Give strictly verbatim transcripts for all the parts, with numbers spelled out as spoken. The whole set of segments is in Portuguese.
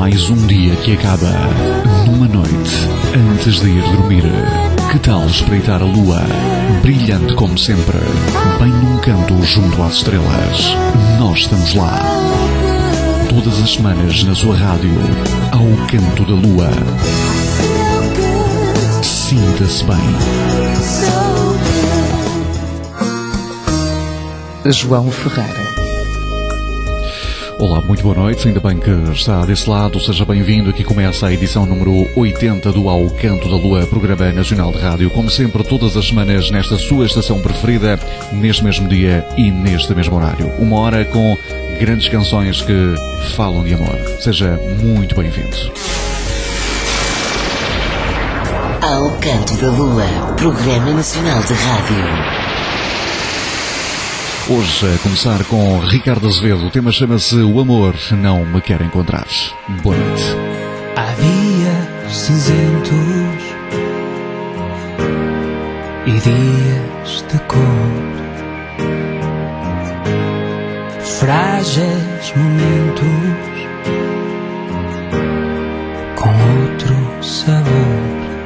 Mais um dia que acaba numa noite antes de ir dormir. Que tal espreitar a lua, brilhante como sempre, bem num canto junto às estrelas? Nós estamos lá. Todas as semanas na sua rádio, ao canto da lua. Sinta-se bem. João Ferreira. Olá, muito boa noite, ainda bem que está desse lado, seja bem-vindo, aqui começa a edição número oitenta do Ao Canto da Lua, programa nacional de rádio, como sempre, todas as semanas nesta sua estação preferida, neste mesmo dia e neste mesmo horário. Uma hora com grandes canções que falam de amor. Seja muito bem-vindo. Ao Canto da Lua, programa nacional de rádio. Hoje, a começar com Ricardo Azevedo, o tema chama-se O Amor Não Me Quer Encontrar. Boa noite. Há dias cinzentos e dias de cor, frágeis momentos com outro sabor,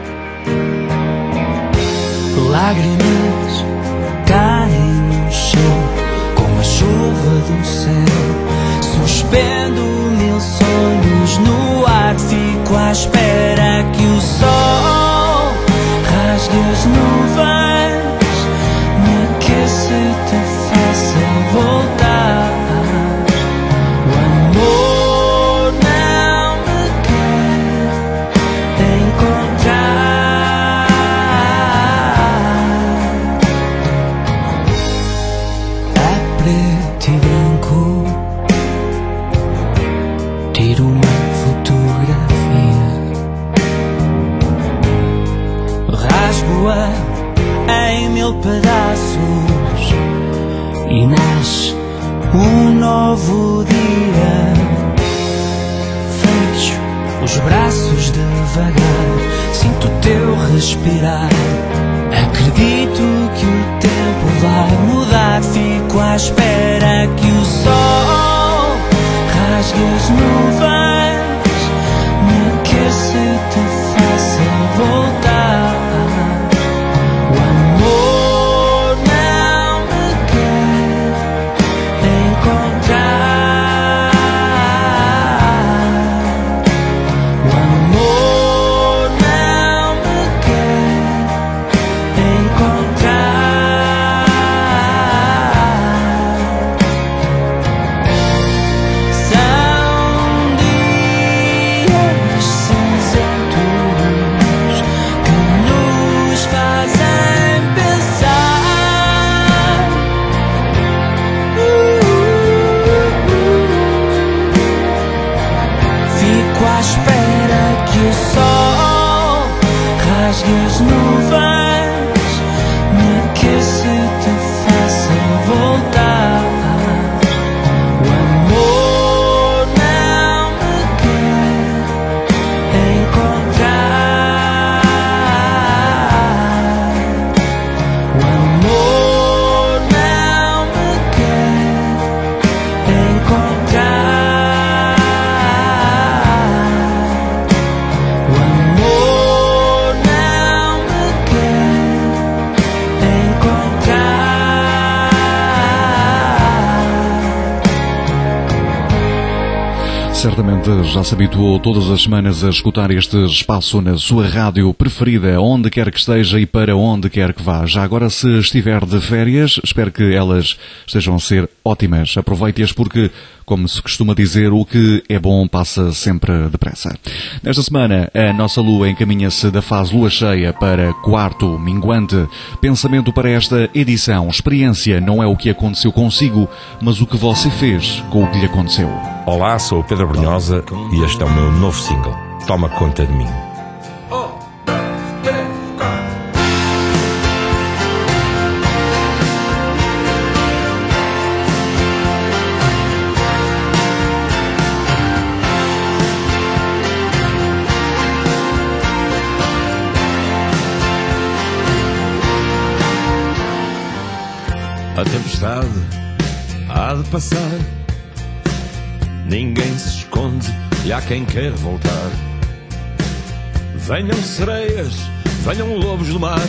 lágrimas caem no chão com a chuva do céu. Suspendo mil sonhos no ar, fico à espera que o sol rasgue as nuvens, me aqueça e te faça voltar. O amor não me quer encontrar. Preto e branco, tiro uma fotografia, rasgo-a em mil pedaços e nasce um novo dia. Fecho os braços devagar, sinto o teu respirar. Acredito que o tempo vai mudar, fico à espera que o sol rasgue as nuvens, me aqueça e te faça voltar. O amor não me quer encontrar. O amor não me quer encontrar. São dias cinzentos que nos fazem pensar. Fico à espera que o sol rasgue as nuvens, me aqueça e te faça voltar. O amor não me quer encontrar. O amor não me quer encontrar. O amor não me quer encontrar. Certamente já se habituou todas as semanas a escutar este espaço na sua rádio preferida, onde quer que esteja e para onde quer que vá. Já agora, se estiver de férias, espero que elas estejam a ser ótimas. Aproveite-as porque, como se costuma dizer, o que é bom passa sempre depressa. Nesta semana, a nossa lua encaminha-se da fase lua cheia para quarto minguante. Pensamento para esta edição: experiência não é o que aconteceu consigo, mas o que você fez com o que lhe aconteceu. Olá, sou o Pedro Brunhosa e este é o meu novo single, Toma Conta de Mim. A tempestade há de passar, ninguém se esconde e há quem quer voltar. Venham sereias, venham lobos do mar,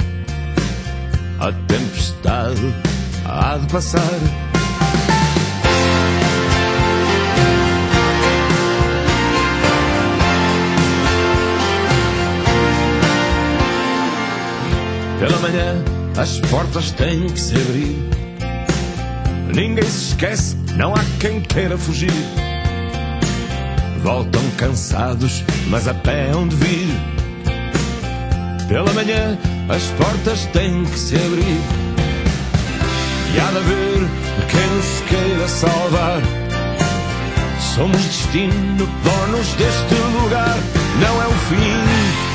a tempestade há de passar. Pela manhã as portas têm que se abrir, ninguém se esquece, não há quem queira fugir. Voltam cansados, mas a pé hão de vir. Pela manhã as portas têm que se abrir, e há de haver quem nos queira salvar. Somos destino, donos deste lugar, não é o fim.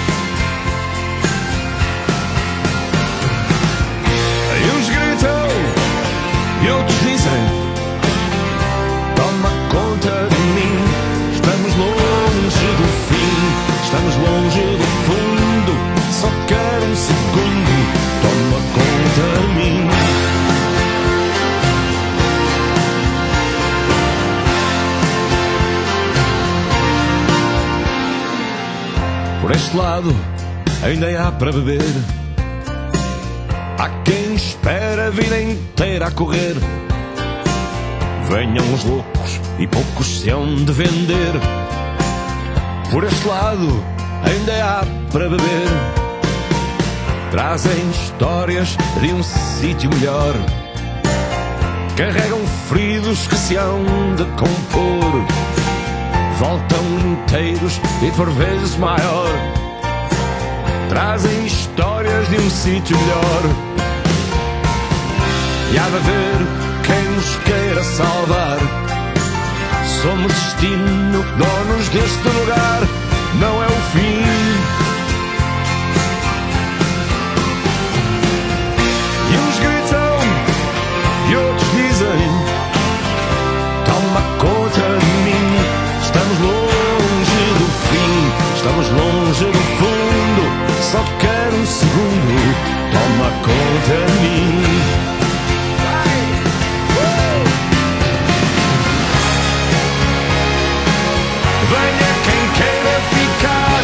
E uns gritam e outros dizem: toma conta de mim. Estamos longe do fim, estamos longe do fundo. Só quero um segundo, toma conta de mim. Por este lado ainda há para beber, há quem espera a vida inteira a correr. Venham os loucos e poucos se hão de vender. Por este lado ainda há para beber, trazem histórias de um sítio melhor, carregam feridos que se hão de compor. Voltam inteiros e por vezes maior, trazem histórias de um sítio melhor. E há de haver quem nos queira salvar. Somos destino, donos deste lugar, não é o fim. E uns gritam e outros dizem: toma conta de mim. Estamos longe do fim, estamos longe do fundo. Só quero um segundo, toma conta de mim. Venha quem queira ficar,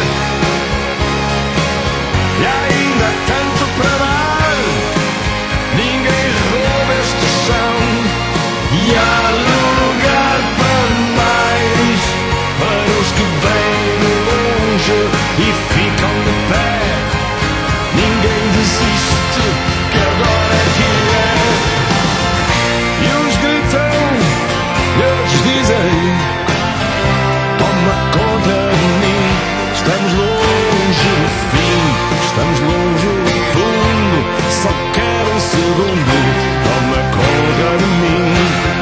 e ainda há tanto para dar. Ninguém rouba este chão, e há lugar para mais, para os que vêm de longe e ficam de pé. Ninguém desiste, que agora é que é. E uns gritam e outros dizem: toma conta de mim. Estamos longe do fim, estamos longe do fundo. Só quero um segundo, toma conta de mim.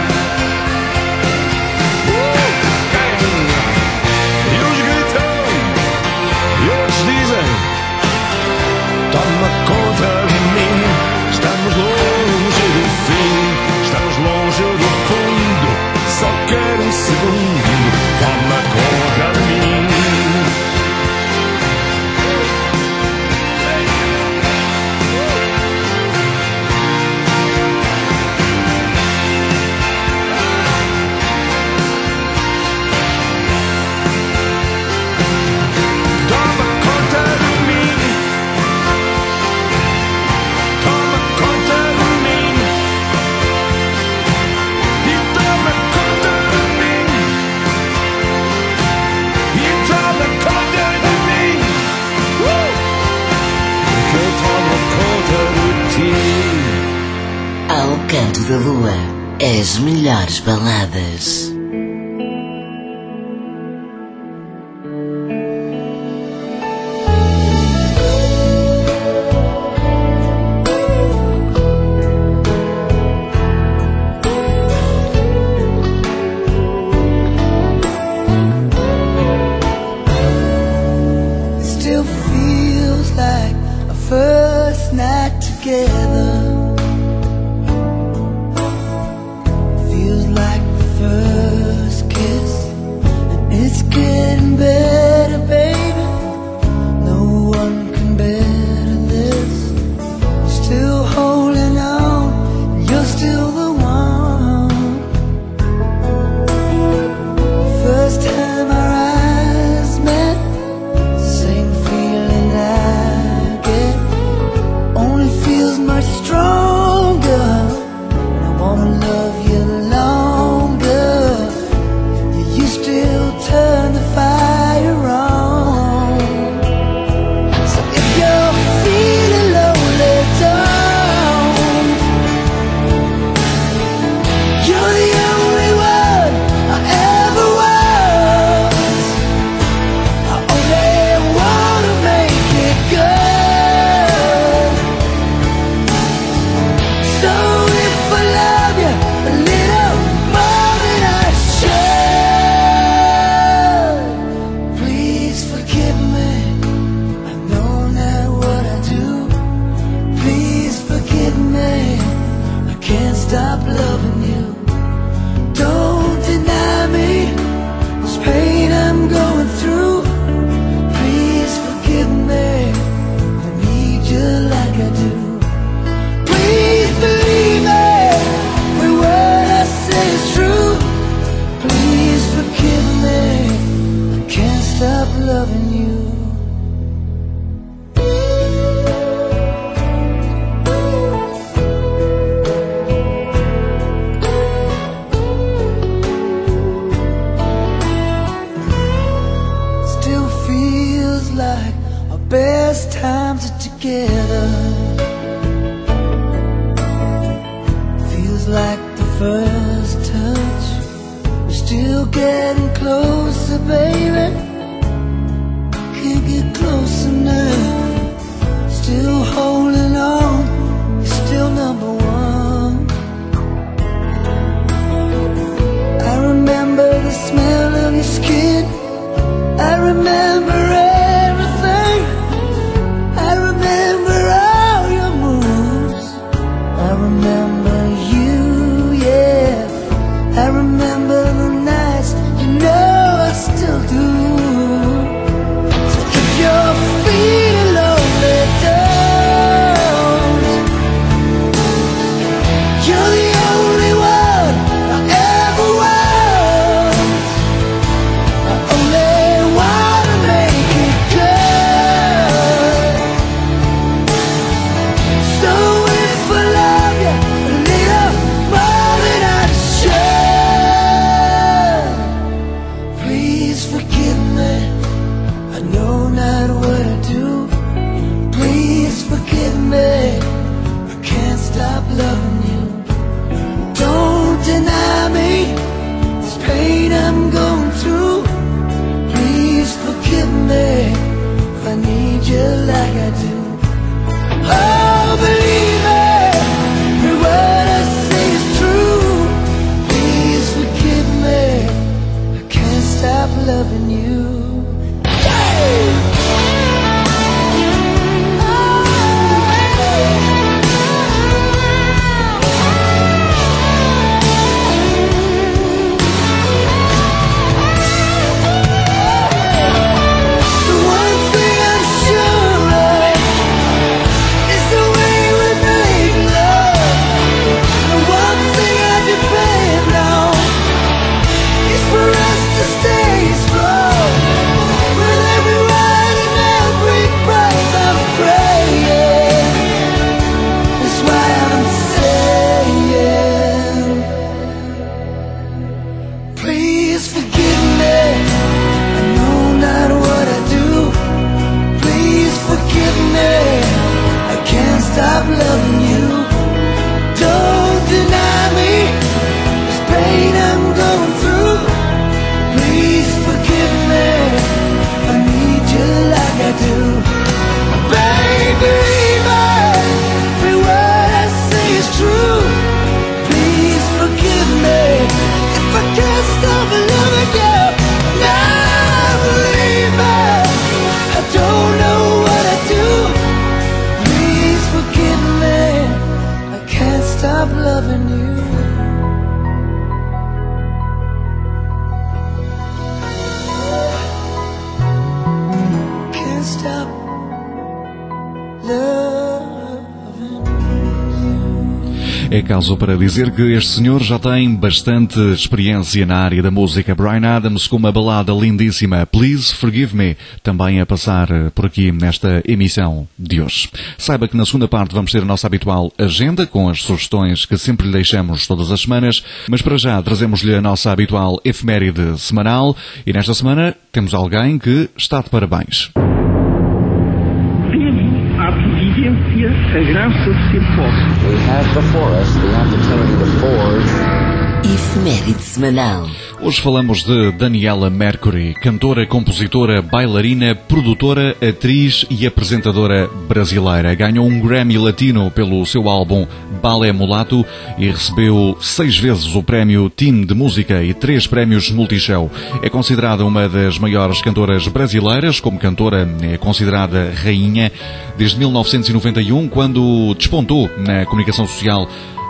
E uns gritam e outros dizem: toma conta de mim. Estamos longe do fim, estamos longe do fundo. Só quero um segundo, toma conta de mim. Toma conta de mim. Toma conta de mim. E toma conta de mim. E toma conta de mim. Uh! Que eu tomo conta de ti. Ao canto da lua, as melhores baladas. Still feels like a first night together. Feels like the first stop loving you. Don't deny me this pain I'm going through. Please forgive me, I need you like I do. Please believe me, every word I say is true. Please forgive me, I can't stop loving you. Still feels like our best times are together. Feels like the first touch. We're still getting closer, baby. Can't get close enough. Still holding on. You're still number one. I remember the smell of your skin. I remember everything. I remember all your moves. I remember you, yeah. I remember the nights, you know I still do. So if you're feeling lonely, don't. You're the only one I ever want. I only wanna make it good. So if I love you a little more than I should, please forgive me, I know not what I do. Please forgive me, I can't stop loving you. Don't deny me this pain I'm going through. Please forgive me if I need you like I do. Oh, believe me, every word I say is true. Please forgive me, I can't stop loving you. The one thing I'm sure of is the way we make love. The one thing I depend on is for us to stay strong. With every word and every breath I'm praying. That's why I'm saying, please forgive me, I know not what I do. Please forgive me, I can't stop loving you. Don't deny me this pain I'm going through. Please forgive me, I need you like I do. Baby, every word I say is true. Please forgive me if I can't stop loving you. Now believe me, I don't know what I do. Please forgive me, I can't stop loving you. Can't stop loving you. É caso para dizer que este senhor já tem bastante experiência na área da música. Bryan Adams com uma balada lindíssima, Please Forgive Me, também a passar por aqui nesta emissão de hoje. Saiba que na segunda parte vamos ter a nossa habitual agenda, com as sugestões que sempre lhe deixamos todas as semanas, mas para já trazemos-lhe a nossa habitual efeméride semanal, e nesta semana temos alguém que está de parabéns. Temos à providência a graça de ser pobre. We have before us the opportunity to forge. Efeméride semanal. Hoje falamos de Daniela Mercury, cantora, compositora, bailarina, produtora, atriz e apresentadora brasileira. Ganhou um Grammy Latino pelo seu álbum Balé Mulato e recebeu seis vezes o prémio Teen de Música e três prémios Multishow. É considerada uma das maiores cantoras brasileiras. Como cantora é considerada rainha desde mil novecentos e noventa e um, quando despontou na comunicação social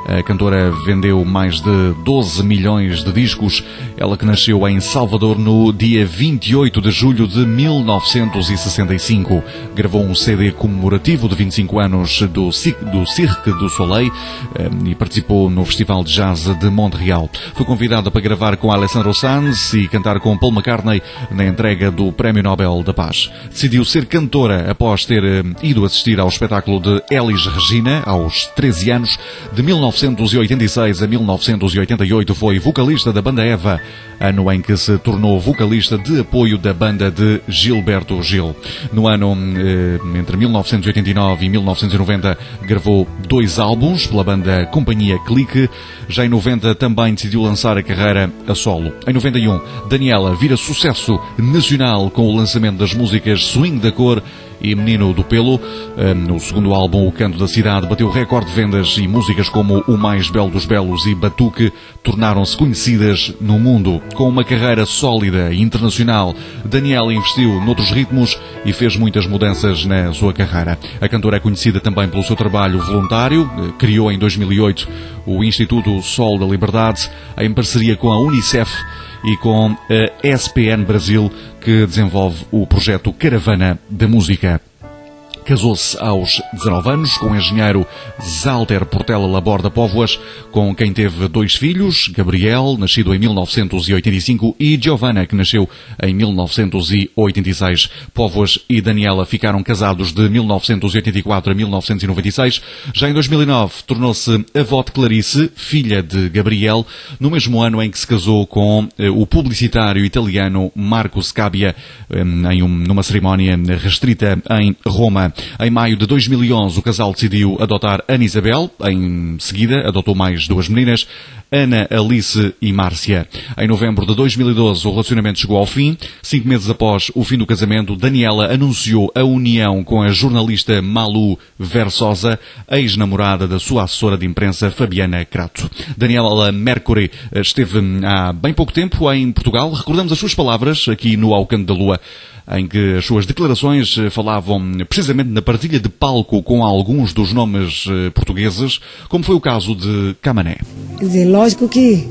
A cantora vendeu mais de doze milhões de discos. Ela que nasceu em Salvador no dia vinte e oito de julho de mil novecentos e sessenta e cinco. Gravou um C D comemorativo de vinte e cinco anos do Cirque du Soleil e participou no Festival de Jazz de Montreal. Foi convidada para gravar com Alessandro Sanz e cantar com Paul McCartney na entrega do Prémio Nobel da Paz. Decidiu ser cantora após ter ido assistir ao espetáculo de Elis Regina aos treze anos. De mil novecentos e oitenta e seis a mil novecentos e oitenta e oito foi vocalista da banda Eva, ano em que se tornou vocalista de apoio da banda de Gilberto Gil. No ano eh, entre mil novecentos e oitenta e nove e mil novecentos e noventa gravou dois álbuns pela banda Companhia Clique. Já em noventa também decidiu lançar a carreira a solo. Em noventa e um, Daniela vira sucesso nacional com o lançamento das músicas Swing da Cor e Menino do Pelo. No segundo álbum, O Canto da Cidade, bateu recorde de vendas e músicas como O Mais Belo dos Belos e Batuque tornaram-se conhecidas no mundo. Com uma carreira sólida e internacional, Daniela investiu noutros ritmos e fez muitas mudanças na sua carreira. A cantora é conhecida também pelo seu trabalho voluntário. Criou em dois mil e oito o Instituto Sol da Liberdade, em parceria com a Unicef e com a S P N Brasil, que desenvolve o projeto Caravana da Música. Casou-se aos dezanove anos com o engenheiro Zalter Portela Laborda Póvoas, com quem teve dois filhos, Gabriel, nascido em mil novecentos e oitenta e cinco, e Giovanna, que nasceu em mil novecentos e oitenta e seis. Póvoas e Daniela ficaram casados de mil novecentos e oitenta e quatro a mil novecentos e noventa e seis. Já em dois mil e nove tornou-se avó de Clarice, filha de Gabriel, no mesmo ano em que se casou com eh, o publicitário italiano Marco Scabbia, eh, em um, numa cerimónia restrita em Roma. Em maio de dois mil e onze, o casal decidiu adotar Ana Isabel. Em seguida, adotou mais duas meninas, Ana, Alice e Márcia. Em novembro de dois mil e doze, o relacionamento chegou ao fim. Cinco meses após o fim do casamento, Daniela anunciou a união com a jornalista Malu Versosa, ex-namorada da sua assessora de imprensa, Fabiana Crato. Daniela Mercury esteve há bem pouco tempo em Portugal. Recordamos as suas palavras aqui no Ao Canto da Lua, em que as suas declarações falavam precisamente na partilha de palco com alguns dos nomes portugueses, como foi o caso de Camané. Quer dizer, lógico que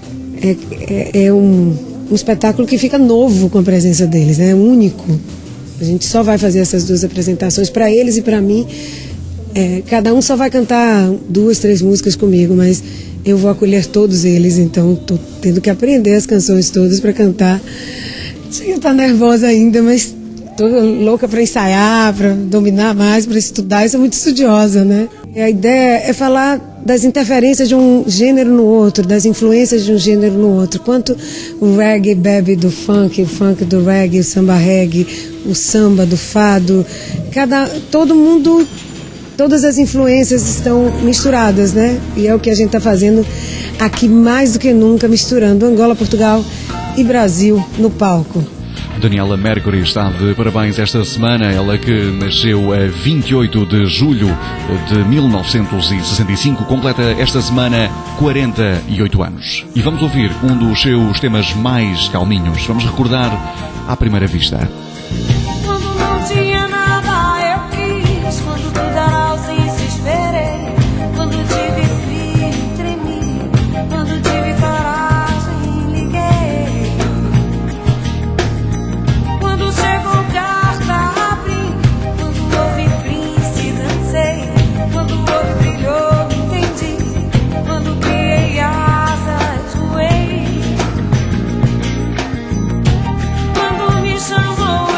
é, é, é um, um espetáculo que fica novo com a presença deles, é né? único. A gente só vai fazer essas duas apresentações para eles e para mim. É, cada um só vai cantar duas, três músicas comigo, mas eu vou acolher todos eles, então estou tendo que aprender as canções todas para cantar. Chega a estar nervosa ainda, mas tô louca para ensaiar, para dominar mais, para estudar. Eu sou muito estudiosa, né? E a ideia é falar das interferências de um gênero no outro, das influências de um gênero no outro. Quanto o reggae bebe do funk, o funk do reggae, o samba reggae, o samba do fado. Cada, todo mundo, todas as influências estão misturadas, né? E é o que a gente está fazendo aqui mais do que nunca, misturando Angola, Portugal e Brasil no palco. Daniela Mercury está de parabéns esta semana, ela que nasceu a vinte e oito de julho de mil novecentos e sessenta e cinco, completa esta semana quarenta e oito anos. E vamos ouvir um dos seus temas mais calminhos. Vamos recordar À Primeira Vista. Quando não tinha nada eu quis, quando te dar ausência esperei, quando tive frio tremi, quando tive coragem liguei, quando chegou carta abri, quando houve príncipe dancei, quando houve brilhou entendi, quando criei asas voei, quando me chamou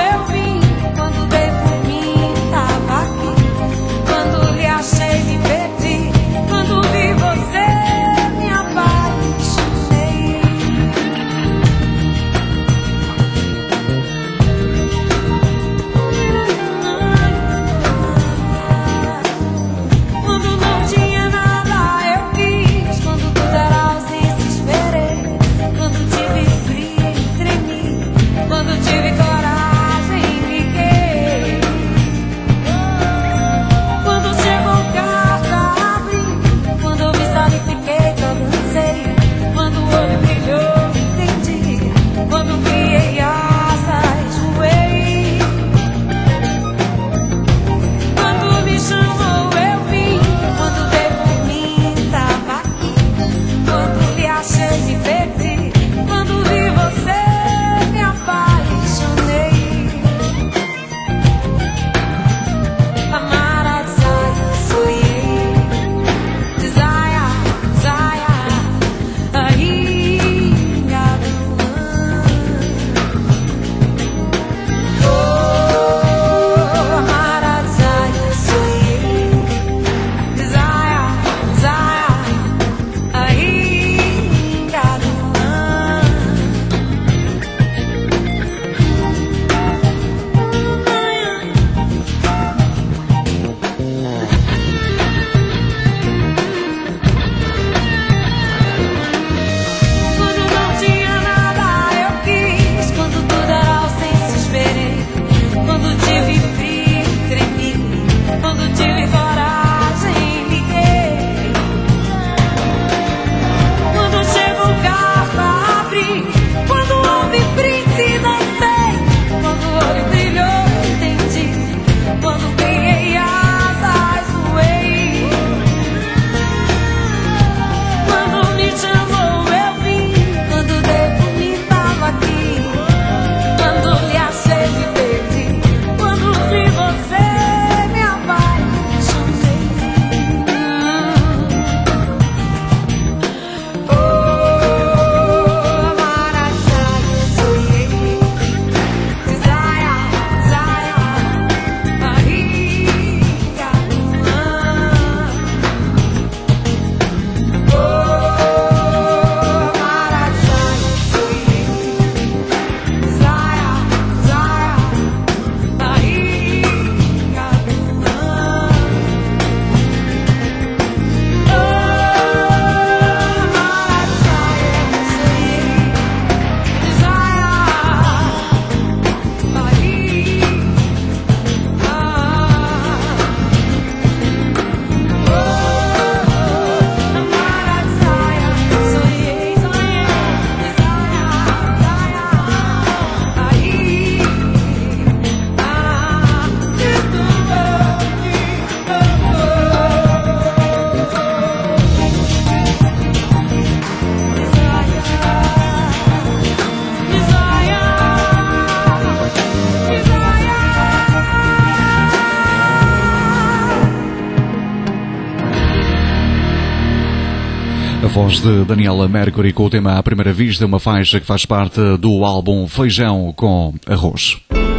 A voz de Daniela Mercury com o tema À Primeira Vista, uma faixa que faz parte do álbum Feijão com Arroz.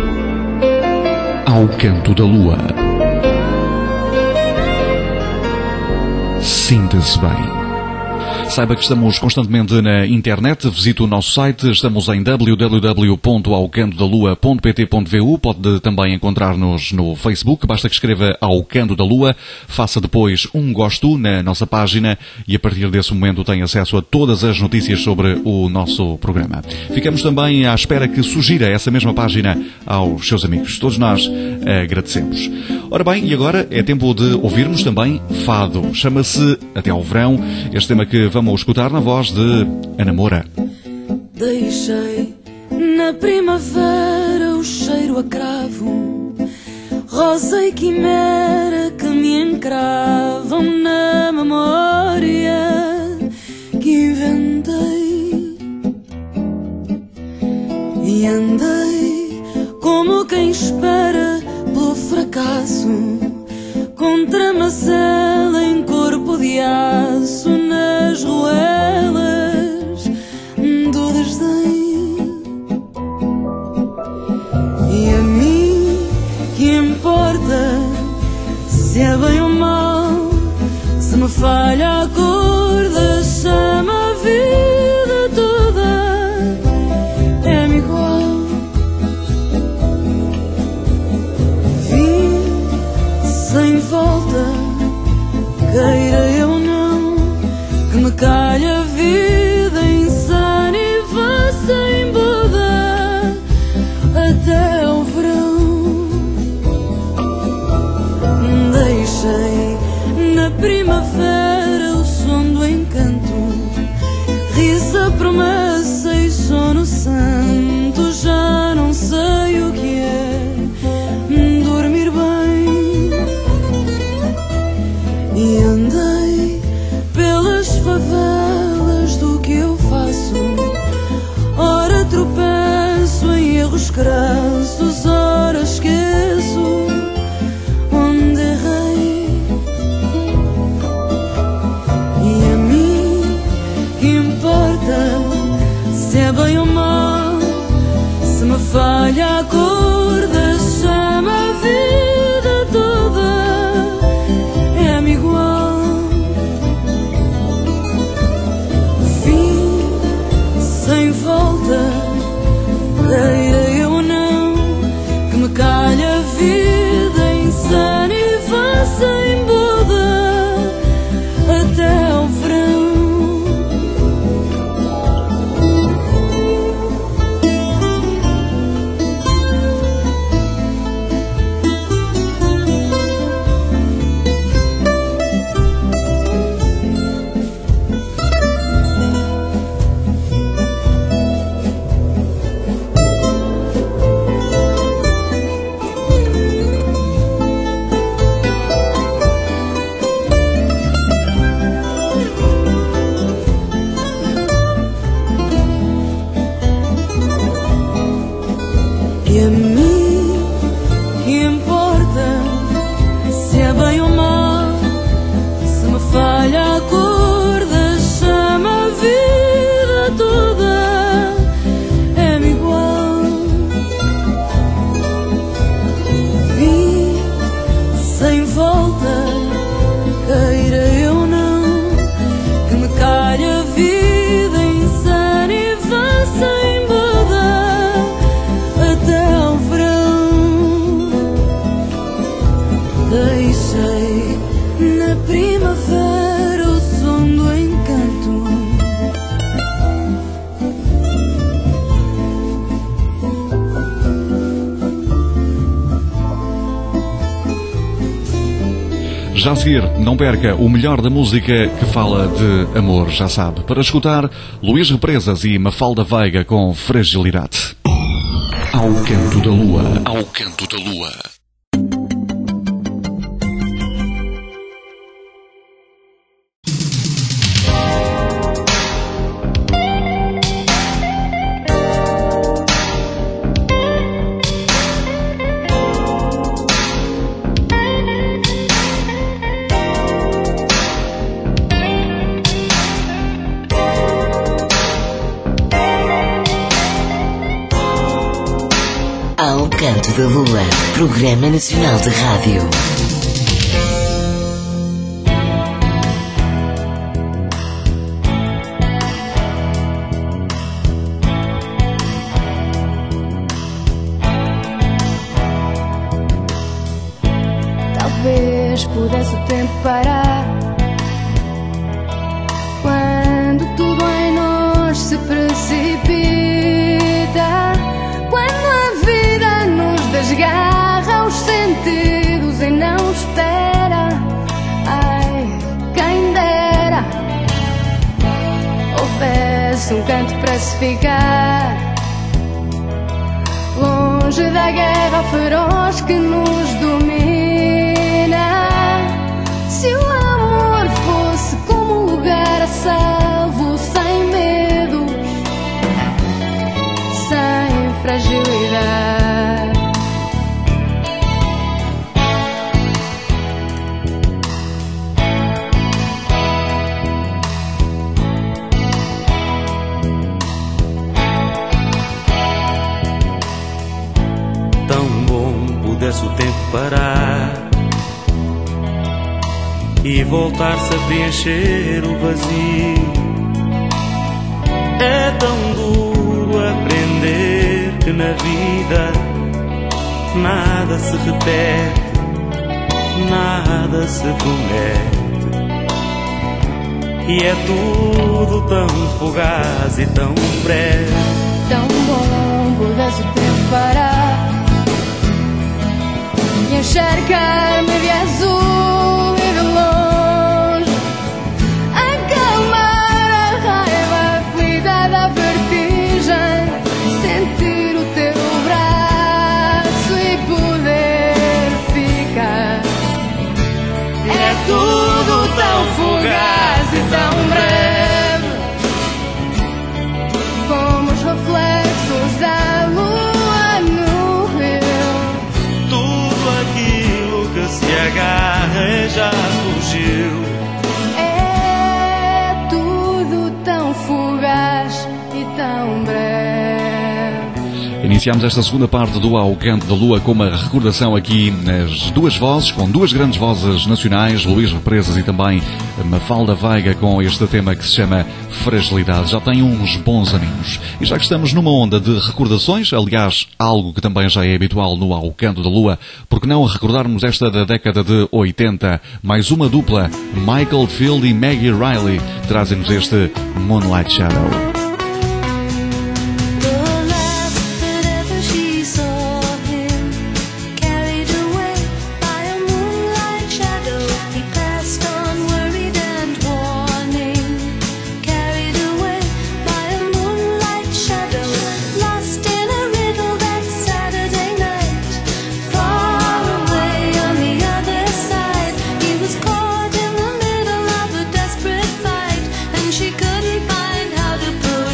Ao Canto da Lua. Sinta-se bem. Saiba que estamos constantemente na internet, visite o nosso site, estamos em w w w ponto ao canto da lua ponto p t ponto v u, pode também encontrar-nos no Facebook, basta que escreva Ao Canto da Lua, faça depois um gosto na nossa página e a partir desse momento tem acesso a todas as notícias sobre o nosso programa. Ficamos também à espera que sugira essa mesma página aos seus amigos. Todos nós agradecemos. Ora bem, e agora é tempo de ouvirmos também fado. Chama-se Até ao Verão, este tema que vamos escutar na voz de Ana Moura. Deixei na primavera o cheiro a cravo, rosa e quimera que me encravam na memória que inventei. E andei como quem espera pelo fracasso, contra macela em corpo de aço, nas ruelas do desdém. E a mim que importa se é bem ou mal, se me falha a cor da chama, a vida toda é-me igual. Vim sem volta, queira eu ou não, que me calha a vida insana e vá sem boda até ao verão. Deixei na primavera o som do encanto, risa, promessa e sono santo. Já não sei o que é dormir bem. E andei pelas favelas do que eu faço, ora tropeço em erros crassos, ora esqueço onde errei. E a mim que importa se é bem ou mal, se me falha a cor da chama, a vida toda é-me igual. Vim sem volta, queira eu ou não, que me calha a vida insana e vá sem boda até ao verão. E a mim que importa se é bem ou mal, se me falha a cor da chama, a vida toda é-me igual. Vim sem volta, queira eu ou não, que me calha a vida insana e vá sem boda até ao verão. Deixei na primavera o som do encanto, Já a seguir, não perca o melhor da música que fala de amor, já sabe. Para escutar, Luís Represas e Mafalda Veiga com Fragilidade. Ao Canto da Lua. Ao Canto da Lua. Ao Canto da Lua, Programa Nacional de Rádio. Talvez pudesse o tempo parar quando tudo em nós se precipita, quando a vida nos desgarra os sentidos e não espera. Ai, quem dera houvesse um canto para se ficar longe da guerra feroz que nos domina. Se o amor fosse como um lugar a salvo, sem medos, sem fragilidade. Tão bom pudesse o tempo parar e voltar-se a preencher o vazio. É tão duro aprender que na vida nada se repete, nada se promete, e é tudo tão fugaz e tão breve. Tão bom pudesse o tempo parar e encharcar-me de azul e de longe, acalmar a raiva aflita da vertigem, sentir o teu braço e poder ficar. É tudo tão fugaz e tão breve como os reflexos da lua no rio. Tudo aquilo que se agarra já fugiu. É tudo tão fugaz e tão breve. Iniciamos esta segunda parte do Ao Canto da Lua com uma recordação aqui nas duas vozes, com duas grandes vozes nacionais, Luís Represas e também Mafalda Veiga, com este tema que se chama Fragilidade. Já tem uns bons aninhos. E já que estamos numa onda de recordações, aliás, algo que também já é habitual no Ao Canto da Lua, porque não recordarmos esta da década de oitenta? Mais uma dupla, Michael Field e Maggie Riley, trazem-nos este Moonlight Shadow. She couldn't find how to put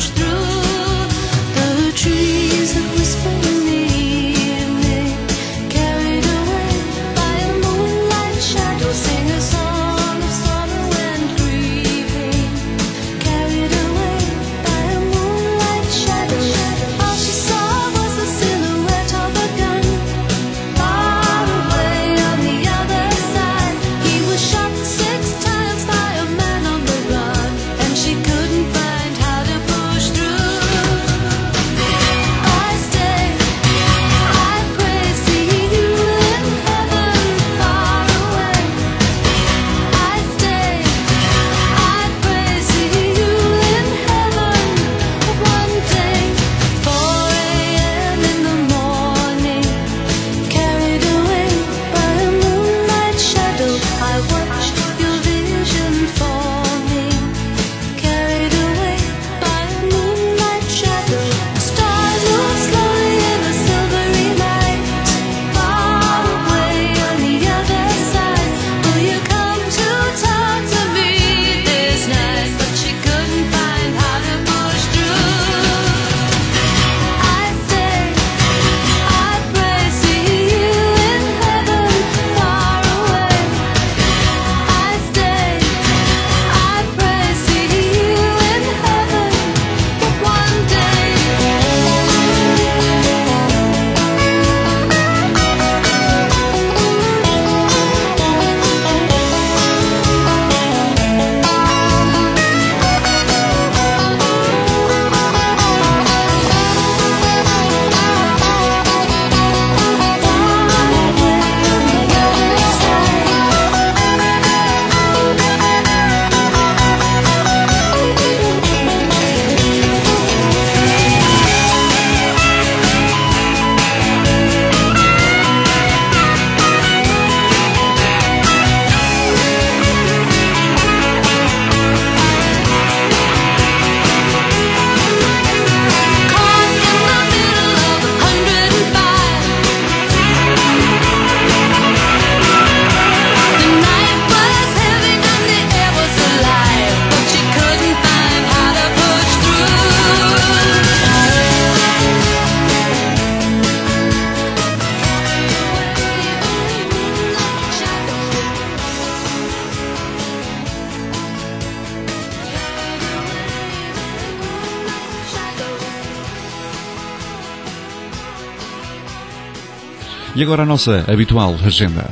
E agora a nossa habitual agenda.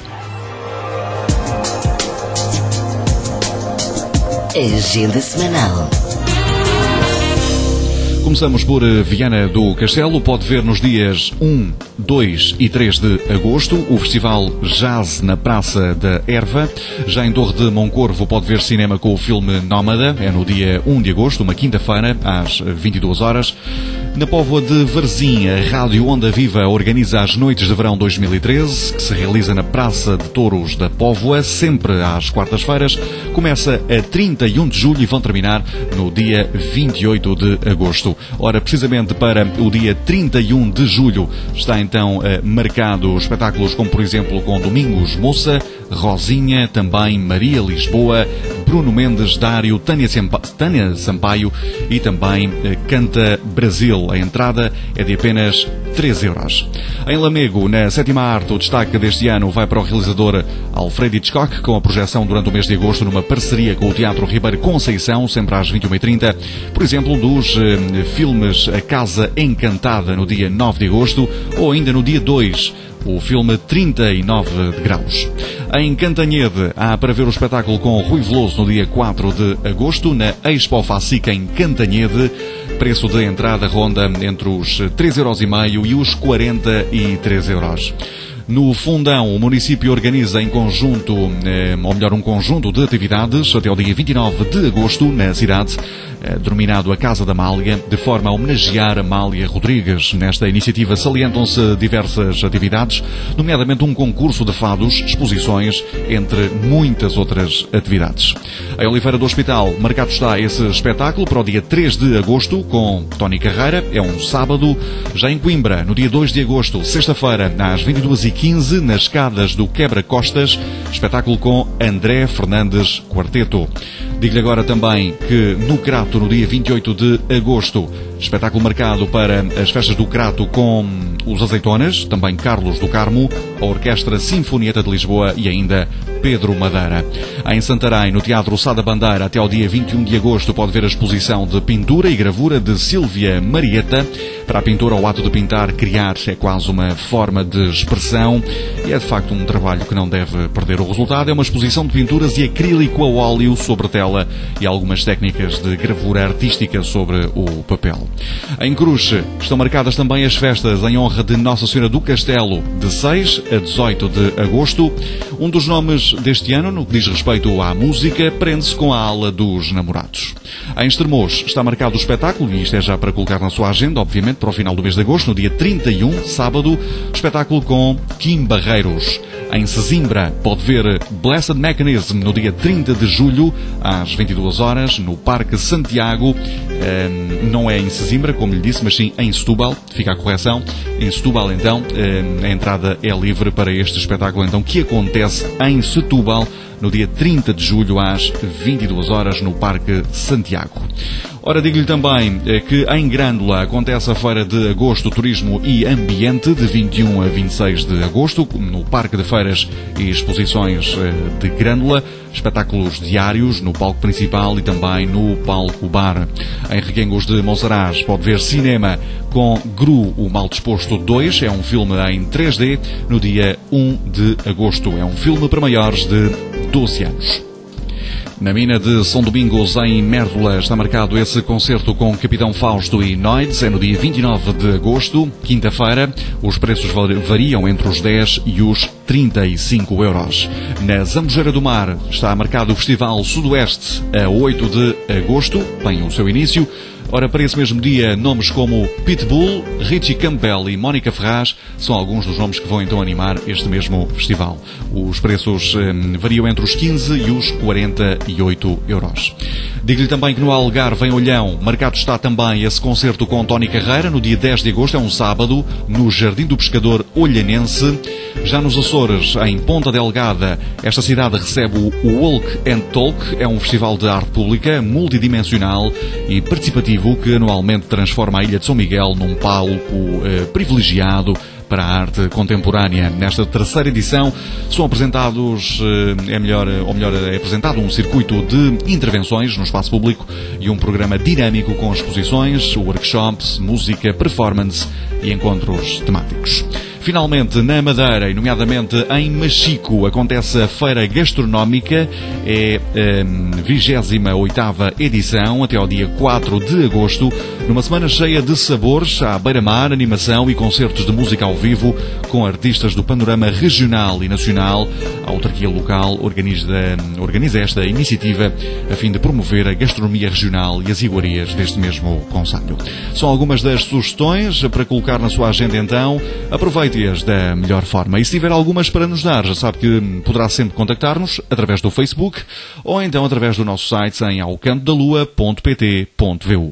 Agenda semanal. Começamos por Viana do Castelo. Pode ver nos dias um, dois e três de agosto o Festival Jazz na Praça da Erva. Já em Torre de Moncorvo pode ver cinema com o filme Nómada. É no dia um de agosto, uma quinta-feira, às vinte e duas horas. Na Póvoa de Varzim, a Rádio Onda Viva organiza as Noites de Verão dois mil e treze, que se realiza na Praça de Touros da Póvoa, sempre às quartas-feiras. Começa a trinta e um de julho e vão terminar no dia vinte e oito de agosto. Ora, precisamente para o dia trinta e um de julho está então eh, marcado espetáculos como, por exemplo, com Domingos Moça, Rosinha, também Maria Lisboa, Bruno Mendes, Dário, Tânia Sampaio e também eh, Canta Brasil. A entrada é de apenas três euros. Em Lamego, na Sétima Arte, o destaque deste ano vai para o realizador Alfred Hitchcock, com a projeção durante o mês de agosto numa parceria com o Teatro Ribeiro Conceição, sempre às vinte e uma e trinta, por exemplo, dos eh, filmes A Casa Encantada, no dia nove de agosto, ou ainda no dia dois, o filme trinta e nove graus. Em Cantanhede, há para ver o espetáculo com Rui Veloso no dia quatro de agosto, na Expo Facica em Cantanhede. Preço de entrada ronda entre os três euros e meio e os quarenta e três euros. No Fundão, o município organiza em conjunto, ou melhor, um conjunto de atividades até o dia vinte e nove de agosto na cidade, denominado a Casa da Amália, de forma a homenagear Amália Rodrigues. Nesta iniciativa salientam-se diversas atividades, nomeadamente um concurso de fados, exposições, entre muitas outras atividades. Em Oliveira do Hospital, marcado está esse espetáculo para o dia três de agosto, com Tony Carreira, é um sábado. Já em Coimbra, no dia dois de agosto, sexta-feira, às vinte e duas e quinze, nas escadas do Quebra-Costas, espetáculo com André Fernandes Quarteto. Digo-lhe agora também que no Crato, no dia vinte e oito de agosto, espetáculo marcado para as festas do Crato com os Azeitonas, também Carlos do Carmo, a Orquestra Sinfonieta de Lisboa e ainda Pedro Madeira. Em Santarém, no Teatro Sá da Bandeira, até ao dia vinte e um de agosto, pode ver a exposição de pintura e gravura de Sílvia Marieta. Para a pintora, o ato de pintar, criar, é quase uma forma de expressão e é de facto um trabalho que não deve perder o resultado. É uma exposição de pinturas e acrílico a óleo sobre tela e algumas técnicas de gravura artística sobre o papel. Em Cruz estão marcadas também as festas em honra de Nossa Senhora do Castelo, de seis a dezoito de agosto. Um dos nomes deste ano, no que diz respeito à música, prende-se com a ala dos namorados. Em Estremoz está marcado o espetáculo, e isto é já para colocar na sua agenda, obviamente, para o final do mês de agosto, no dia trinta e um, sábado, espetáculo com Kim Barreiros. Em Sesimbra pode ver Blessed Mechanism no dia trinta de julho, às vinte e duas horas, no Parque Santiago. Um, não é em Sesimbra, como lhe disse, mas sim em Setúbal. Fica a correção. Em Setúbal, então, um, a entrada é livre para este espetáculo, então, que acontece em Setúbal, no dia trinta de julho, às vinte e duas horas, no Parque Santiago. Ora, digo-lhe também que em Grândola acontece a Feira de Agosto Turismo e Ambiente, de vinte e um a vinte e seis de agosto, no Parque de Feiras e Exposições de Grândola. Espetáculos diários no palco principal e também no palco bar. Em Reguengos de Monsaraz pode ver cinema com Gru, o Mal Disposto dois. É um filme em três D no dia um de agosto. É um filme para maiores de doze anos. Na mina de São Domingos, em Mértola, está marcado esse concerto com Capitão Fausto e Noides. É no dia vinte e nove de agosto, quinta-feira. Os preços variam entre os dez e os trinta e cinco euros. Na Zambujeira do Mar está marcado o Festival Sudoeste a oito de agosto, tem o seu início. Ora, para esse mesmo dia, nomes como Pitbull, Richie Campbell e Mónica Ferraz são alguns dos nomes que vão então animar este mesmo festival. Os preços hum, variam entre os quinze e os quarenta e oito euros. Digo-lhe também que no Algarve, em Olhão, marcado está também esse concerto com Tony Carreira, no dia dez de agosto, é um sábado, no Jardim do Pescador Olhanense. Já nos Açores, em Ponta Delgada, esta cidade recebe o Walk and Talk, é um festival de arte pública multidimensional e participativo que anualmente transforma a Ilha de São Miguel num palco eh, privilegiado para a arte contemporânea. Nesta terceira edição são apresentados, é melhor, ou melhor, é apresentado um circuito de intervenções no espaço público e um programa dinâmico com exposições, workshops, música, performance e encontros temáticos. finalmente na Madeira, e nomeadamente em Machico, acontece a Feira Gastronómica, é a vigésima oitava edição, até ao dia quatro de agosto, numa semana cheia de sabores, à beira-mar, animação e concertos de música ao vivo, com artistas do panorama regional e nacional. A autarquia local organiza, organiza esta iniciativa a fim de promover a gastronomia regional e as iguarias deste mesmo concelho. São algumas das sugestões para colocar na sua agenda, então. Aproveite-as da melhor forma. E se tiver algumas para nos dar, já sabe que poderá sempre contactar-nos através do Facebook ou então através do nosso site em alcantodalua ponto pt ponto vu.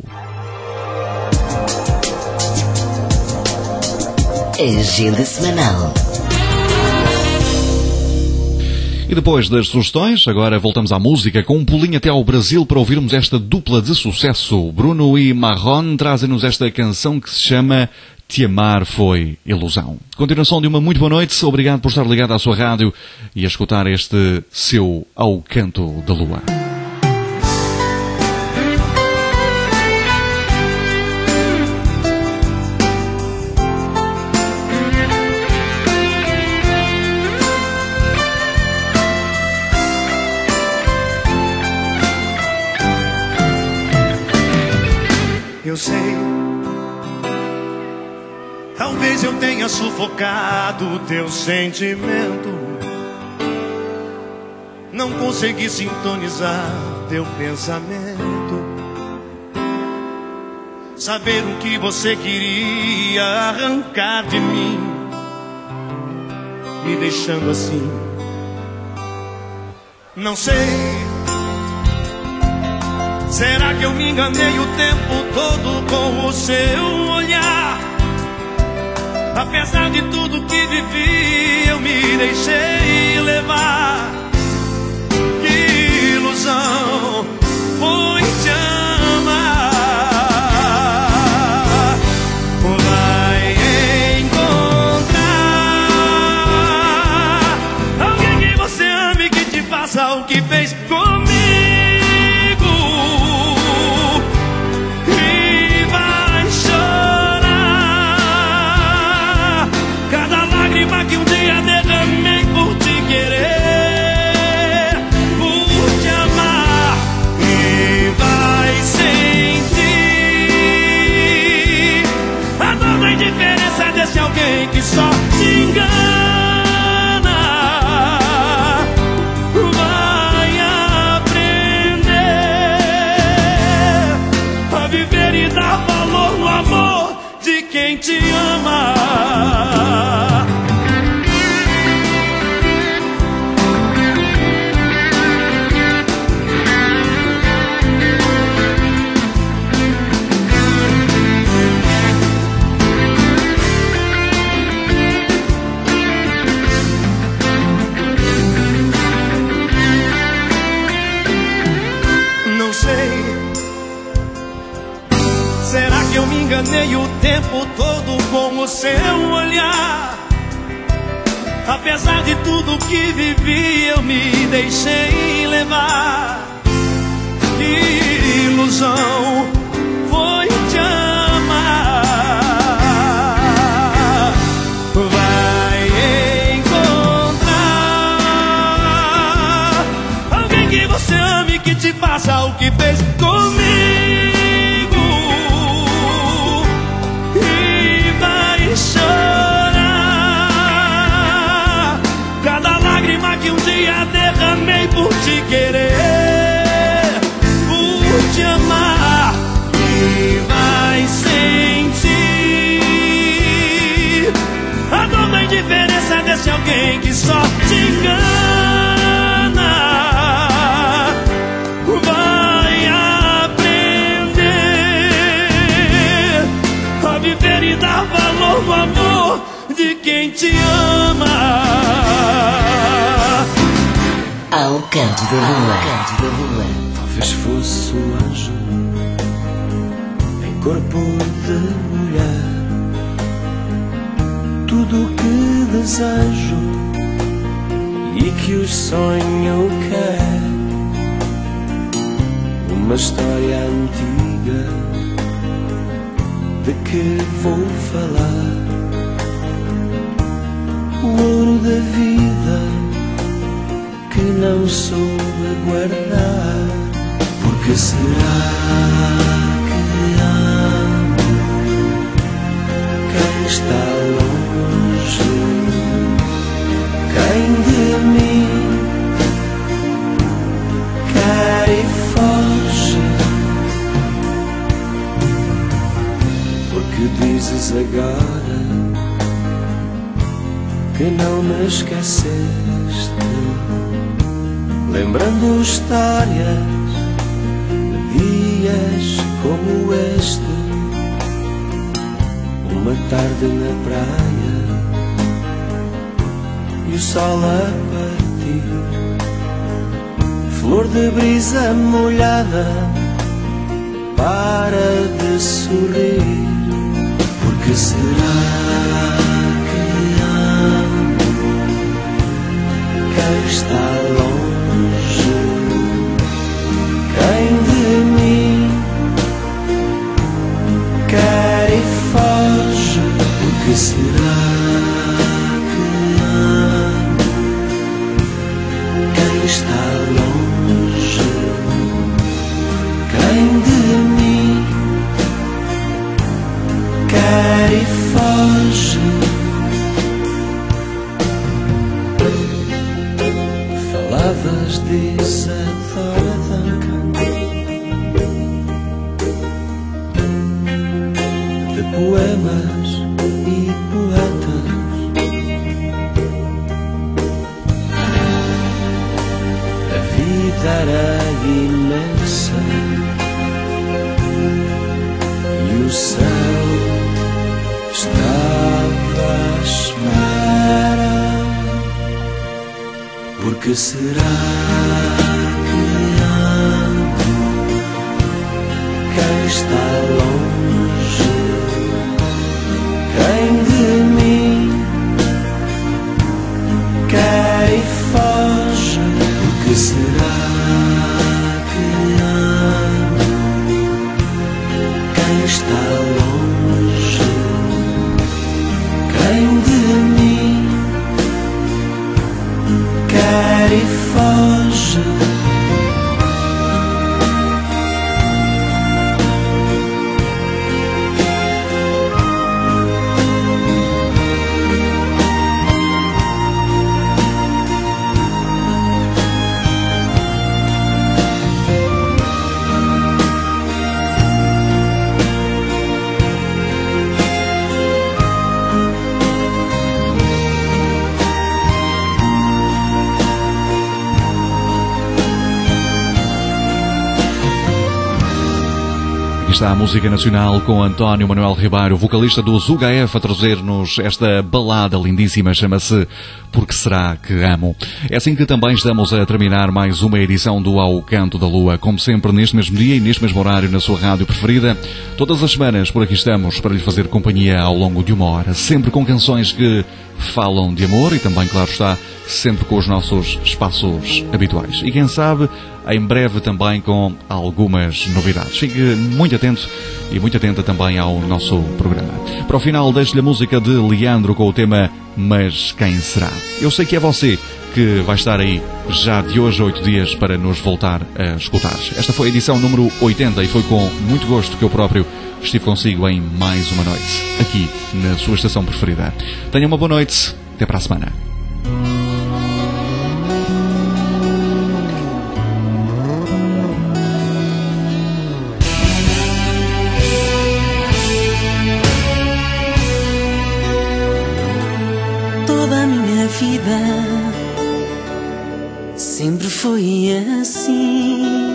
Agenda semanal. E depois das sugestões, agora voltamos à música com um pulinho até ao Brasil para ouvirmos esta dupla de sucesso. Bruno e Marrone trazem-nos esta canção que se chama Te Amar Foi Ilusão. Continuação de uma muito boa noite. Obrigado por estar ligado à sua rádio e a escutar este seu Ao Canto da Lua. Eu sei, talvez eu tenha sufocado o teu sentimento, não consegui sintonizar teu pensamento, saber o que você queria arrancar de mim, me deixando assim. Não sei, será que eu me enganei o tempo todo com o seu olhar? Apesar de tudo que vivi, eu me deixei levar. Que ilusão foi te amar. Vai encontrar alguém que você ame e que te faça o que fez comigo. Que um dia derramei por te querer, por te amar, e vai sentir a dor da indiferença desse alguém que só te engana. Vai aprender a viver e dar valor no amor de quem te ama. Será que eu me enganei o tempo todo com o seu olhar? Apesar de tudo que vivi, eu me deixei levar. Que ilusão foi te amar. Vai encontrar alguém que você ame e que te faça o que fez comigo. Chorar cada lágrima que um dia derramei por te querer, por te amar, e vai sentir a dor da indiferença desse alguém que só te engana. Vai aprender a viver e dar valor no amor de quem te ama. Ao Canto da Lua. Talvez fosse um anjo em corpo de mulher. Tudo o que desejo e que os sonho quer. Uma história antiga de que vou falar. o ouro da vida que não soube guardar. Porque será que amo quem está longe, quem de mim quer e foge? Porque dizes agora que não me esqueceste, lembrando histórias de dias como este, uma tarde na praia e o sol a partir, flor de brisa molhada para de sorrir. Porque será que amo quem está longe, quem de mim quer e foge? Porque será que amo quem está longe, quem de mim quer e foge? Falavas de Isadora Duncan, de poemas e poetas, a vida era imensa e o céu estava à espera. Porque será que amo quem está longe, quem de mim quer e foge? Porque será que amo quem está longe, quem de mim quer e foge? Está a música nacional com António Manuel Ribeiro, vocalista do Zuga F, a trazer-nos esta balada lindíssima, chama-se Porque Será Que Amo. É assim que também estamos a terminar mais uma edição do Ao Canto da Lua, como sempre neste mesmo dia e neste mesmo horário na sua rádio preferida. Todas as semanas por aqui estamos para lhe fazer companhia ao longo de uma hora, sempre com canções que falam de amor e também, claro está, sempre com os nossos espaços habituais. E quem sabe, em breve também com algumas novidades. Fique muito atento e muito atenta também ao nosso programa. Para o final, deixo-lhe a música de Leandro com o tema Mas Quem Será? Eu sei que é você que vai estar aí já de hoje a oito dias para nos voltar a escutar. Esta foi a edição número oitenta e foi com muito gosto que eu próprio estive consigo em mais uma noite, aqui na sua estação preferida. Tenha uma boa noite, até para a semana. Toda a minha vida sempre foi assim.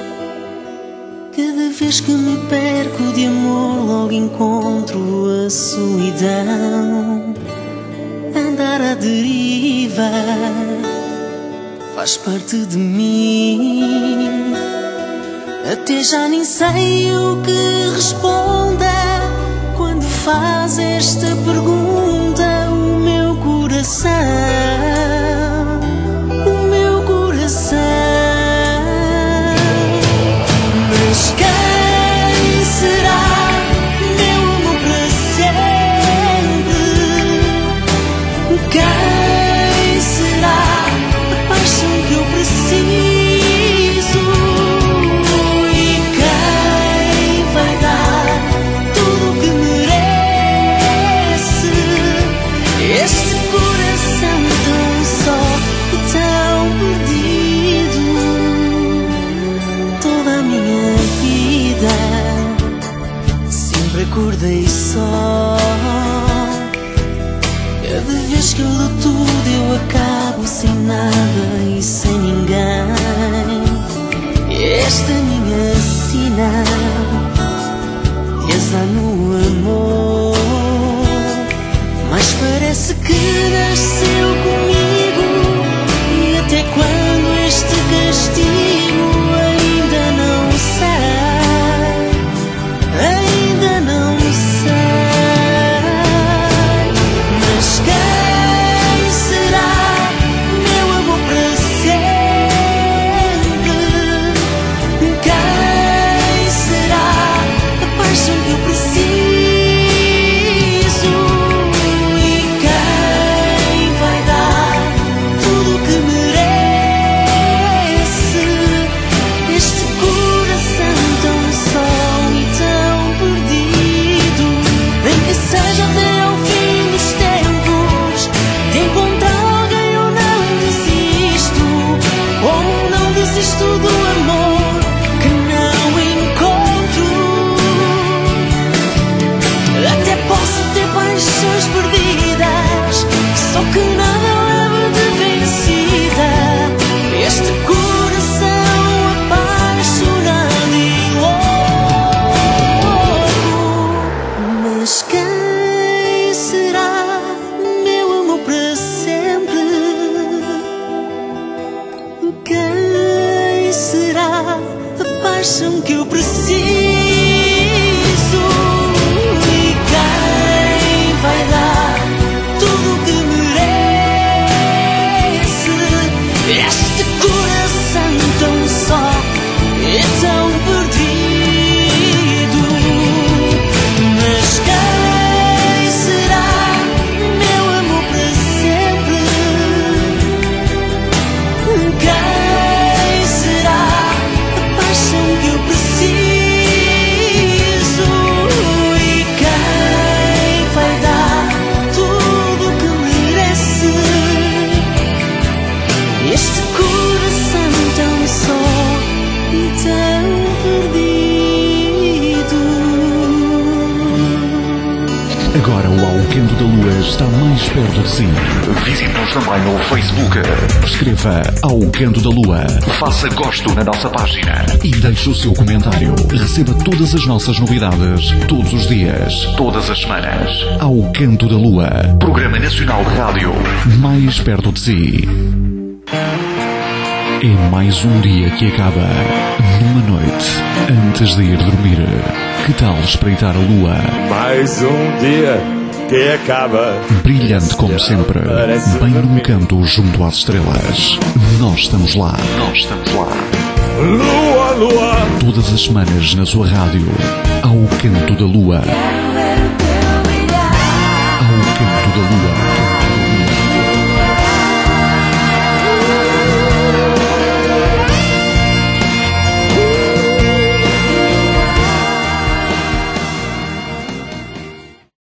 Cada vez que me perco de amor, logo encontro a solidão. Andar à deriva faz parte de mim. Até já nem sei o que responda quando faz esta pergunta. O meu coração, o meu coração. Mas quem será meu amor para sempre? Quem vezes que eu dou tudo eu acabo sem nada e sem ninguém. Esta minha sina reza no amor, mas parece que nasceu comigo. E até quando este castigo ainda não sai, ainda não sai. Mas quem será meu amor para sempre? Quem será a paixão que eu preciso? E quem vai dar tudo o que merece? Este coração tão só e tão perdido. Nem que seja até ao fim dos tempos, de encontrar alguém eu não desisto. Como não desisto do amor que não encontro. Até posso ter paixões perdidas, só que nada leva de vencida. Este coração apaixonado e louco. Mas quem será meu amor para sempre? Quem será a paixão que eu preciso? E quem vai dar tudo o que merece? Este coração tão só e tão perdido. Mas quem será meu amor para sempre? Quem será a paixão que eu preciso? E quem vai dar tudo o que merece? Este coração tão só e tão perdido. Agora o Alquendo da Lua está mais perto de si. Visite-nos também no Facebook. Escreva Alquendo da Lua. Faça gosto na nossa página. E deixe o seu comentário. Receba todas as nossas novidades, todos os dias, todas as semanas. Alquendo da Lua. Programa Nacional de Rádio. Mais perto de si. É mais um dia que acaba. Numa noite, antes de ir dormir. Que tal espreitar a lua? Mais um dia que acaba. Brilhante como sempre, bem num canto junto às estrelas. Nós estamos lá. Nós estamos lá. Lua, lua. Todas as semanas na sua rádio. Ao Canto da Lua. Ao Canto da Lua.